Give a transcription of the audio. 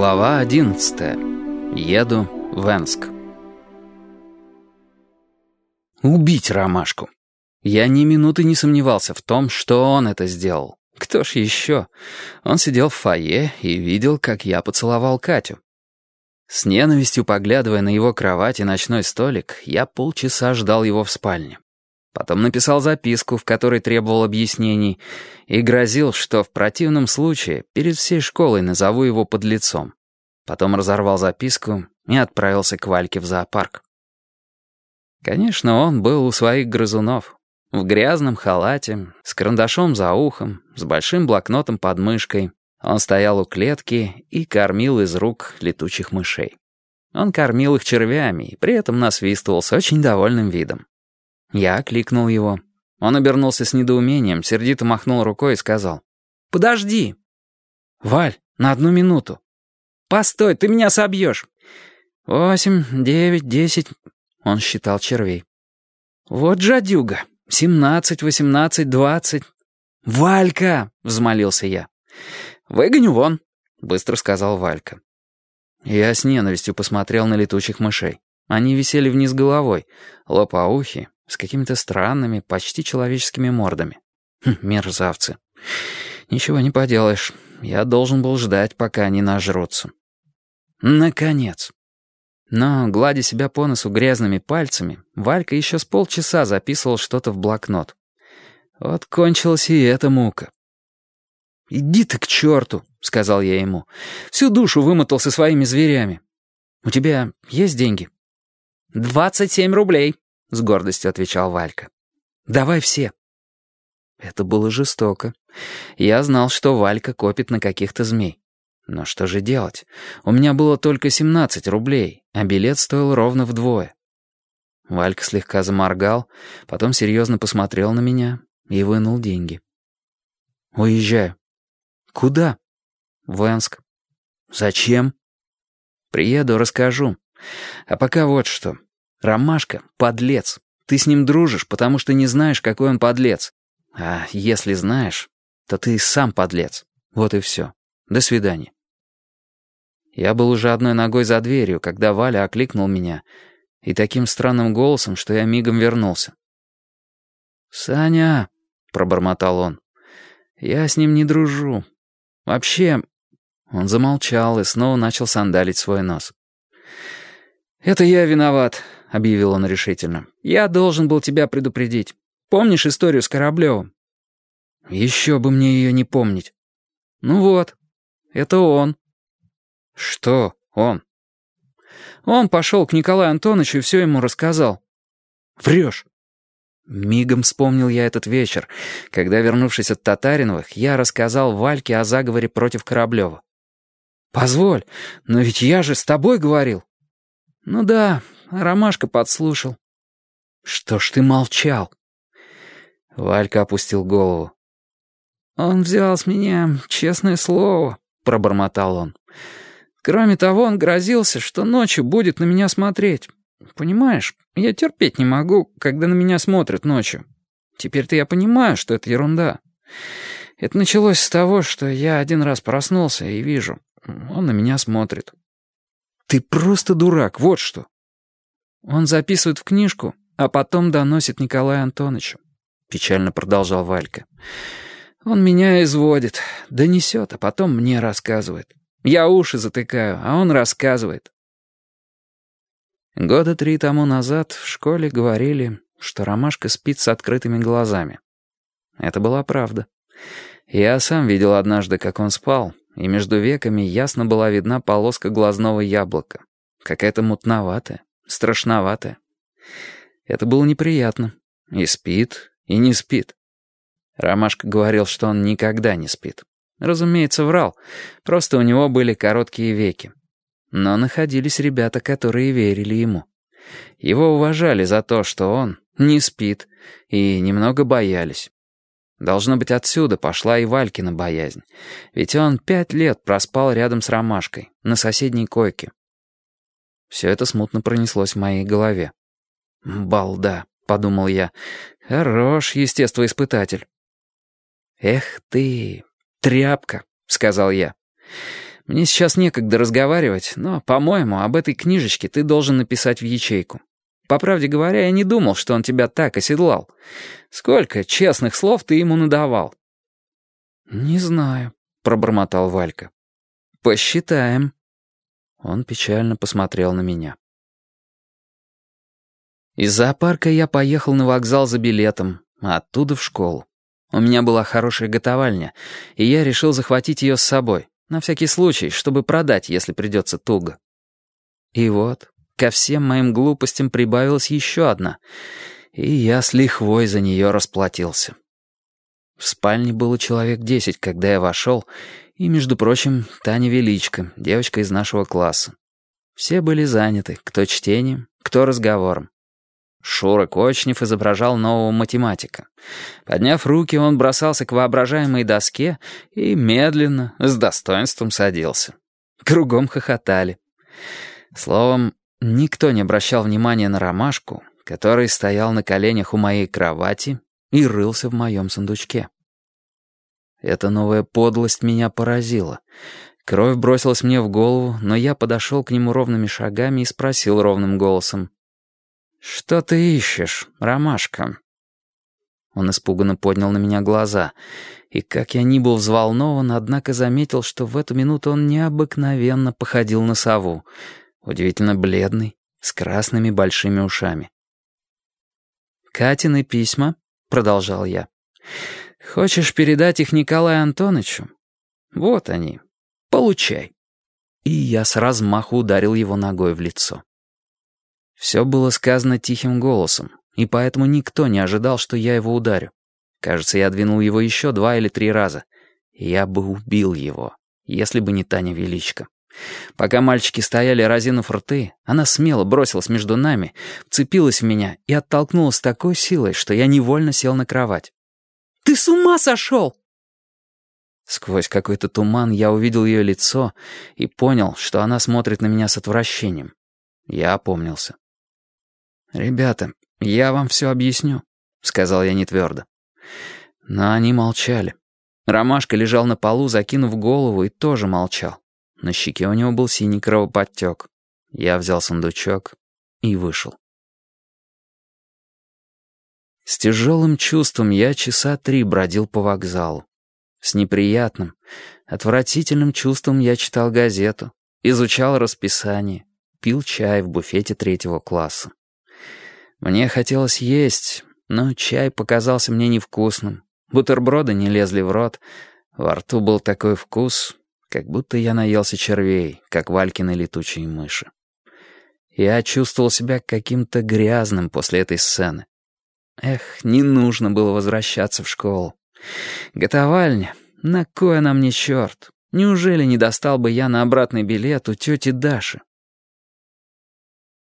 Глава 11. Еду в Энск. Убить Ромашку. Я ни минуты не сомневался в том, что он это сделал. Кто ж еще? Он сидел в фойе и видел, как я поцеловал Катю. С ненавистью поглядывая на его кровать и ночной столик, я полчаса ждал его в спальне. Потом написал записку, в которой требовал объяснений, и грозил, что в противном случае перед всей школой назову его подлецом. Потом разорвал записку и отправился к Вальке в зоопарк. Конечно, он был у своих грызунов. В грязном халате, с карандашом за ухом, с большим блокнотом под мышкой. Он стоял у клетки и кормил из рук летучих мышей. Он кормил их червями и при этом насвистывал с очень довольным видом. Я окликнул его. Он обернулся с недоумением, сердито махнул рукой и сказал: «Подожди!» «Валь, на 1 минуту!» «Постой, ты меня собьешь!» 8, 9, 10. Он считал червей. «Вот жадюга! 17, 18, 20. «Валька!» — взмолился я. «Выгоню вон!» — быстро сказал Валька. Я с ненавистью посмотрел на летучих мышей. Они висели вниз головой, лопоухи, с какими-то странными, почти человеческими мордами. Мерзавцы. Ничего не поделаешь. Я должен был ждать, пока они нажрутся. Наконец. Но, гладя себя по носу грязными пальцами, Валька еще с полчаса записывал что-то в блокнот. Вот кончилась и эта мука. «Иди ты к черту», — сказал я ему. «Всю душу вымотал со своими зверями. У тебя есть деньги?» 27 рублей», — с гордостью отвечал Валька. «Давай все». Это было жестоко. Я знал, что Валька копит на каких-то змей. Но что же делать? У меня было только 17 рублей, а билет стоил ровно вдвое. Валька слегка заморгал, потом серьезно посмотрел на меня и вынул деньги. «Уезжаю». «Куда?» «В Энск». «Зачем?» «Приеду, расскажу. А пока вот что. Ромашка — подлец. Ты с ним дружишь, потому что не знаешь, какой он подлец. А если знаешь, то ты сам подлец. Вот и все. До свидания». Я был уже одной ногой за дверью, когда Валя окликнул меня, и таким странным голосом, что я мигом вернулся. «Саня», — пробормотал он, — «я с ним не дружу. Вообще...» Он замолчал и снова начал сандалить свой нос. «Это я виноват», — объявил он решительно. «Я должен был тебя предупредить. Помнишь историю с Кораблевым?» «Еще бы мне ее не помнить». «Ну вот, это он». «Что он?» «Он пошел к Николаю Антоновичу и все ему рассказал». «Врешь». Мигом вспомнил я этот вечер, когда, вернувшись от Татариновых, я рассказал Вальке о заговоре против Кораблева. «Позволь, но ведь я же с тобой говорил». «Ну да, Ромашка подслушал». «Что ж ты молчал?» Валька опустил голову. «Он взял с меня честное слово», — пробормотал он. «Кроме того, он грозился, что ночью будет на меня смотреть. Понимаешь, я терпеть не могу, когда на меня смотрят ночью. Теперь-то я понимаю, что это ерунда. Это началось с того, что я один раз проснулся и вижу, он на меня смотрит». «Ты просто дурак, вот что». «Он записывает в книжку, а потом доносит Николаю Антоновичу», — печально продолжал Валька. «Он меня изводит, донесет, а потом мне рассказывает. Я уши затыкаю, а он рассказывает». 3 года тому назад в школе говорили, что Ромашка спит с открытыми глазами. Это была правда. Я сам видел однажды, как он спал, и между веками ясно была видна полоска глазного яблока. Какая-то мутноватая, страшноватая. Это было неприятно. И спит, и не спит. Ромашка говорил, что он никогда не спит. Разумеется, врал. Просто у него были короткие веки. Но находились ребята, которые верили ему. Его уважали за то, что он не спит, и немного боялись. Должно быть, отсюда пошла и Валькина боязнь. Ведь он 5 лет проспал рядом с Ромашкой, на соседней койке. Все это смутно пронеслось в моей голове. «Балда», — подумал я, — «хорош естествоиспытатель». «Эх ты, тряпка», — сказал я. Мне сейчас некогда разговаривать, но, по-моему, об этой книжечке ты должен написать в ячейку. По правде говоря, я не думал, что он тебя так оседлал. Сколько честных слов ты ему надавал?» «Не знаю», — пробормотал Валька. «Посчитаем». Он печально посмотрел на меня. Из зоопарка я поехал на вокзал за билетом, а оттуда в школу. У меня была хорошая готовальня, и я решил захватить ее с собой, на всякий случай, чтобы продать, если придется туго. И вот, ко всем моим глупостям прибавилась еще одна, и я с лихвой за нее расплатился. В спальне было человек 10, когда я вошел, и, между прочим, Таня Величко, девочка из нашего класса. Все были заняты, кто чтением, кто разговором. Шура Кочнев изображал нового математика. Подняв руки, он бросался к воображаемой доске и медленно, с достоинством садился. Кругом хохотали. Словом, никто не обращал внимания на Ромашку, который стоял на коленях у моей кровати и рылся в моем сундучке. Эта новая подлость меня поразила. Кровь бросилась мне в голову, но я подошел к нему ровными шагами и спросил ровным голосом: «Что ты ищешь, Ромашка?» Он испуганно поднял на меня глаза, и, как я ни был взволнован, однако заметил, что в эту минуту он необыкновенно походил на сову, удивительно бледный, с красными большими ушами. «Катины письма?» — продолжал я. «Хочешь передать их Николаю Антоновичу? Вот они. Получай». И я с размаху ударил его ногой в лицо. Все было сказано тихим голосом, и поэтому никто не ожидал, что я его ударю. Кажется, я двинул его еще 2 или 3 раза. Я бы убил его, если бы не Таня Величко. Пока мальчики стояли, разинув рты, она смело бросилась между нами, вцепилась в меня и оттолкнула с такой силой, что я невольно сел на кровать. «Ты с ума сошел!» Сквозь какой-то туман я увидел ее лицо и понял, что она смотрит на меня с отвращением. Я опомнился. «Ребята, я вам все объясню», — сказал я нетвердо. Но они молчали. Ромашка лежал на полу, закинув голову, и тоже молчал. На щеке у него был синий кровоподтек. Я взял сундучок и вышел. С тяжелым чувством я часа 3 бродил по вокзалу. С неприятным, отвратительным чувством я читал газету, изучал расписание, пил чай в буфете 3-го класса. Мне хотелось есть, но чай показался мне невкусным. Бутерброды не лезли в рот. Во рту был такой вкус, как будто я наелся червей, как Валькины летучие мыши. Я чувствовал себя каким-то грязным после этой сцены. Эх, не нужно было возвращаться в школу. Готовальня, на кой она мне, черт? Неужели не достал бы я на обратный билет у тети Даши?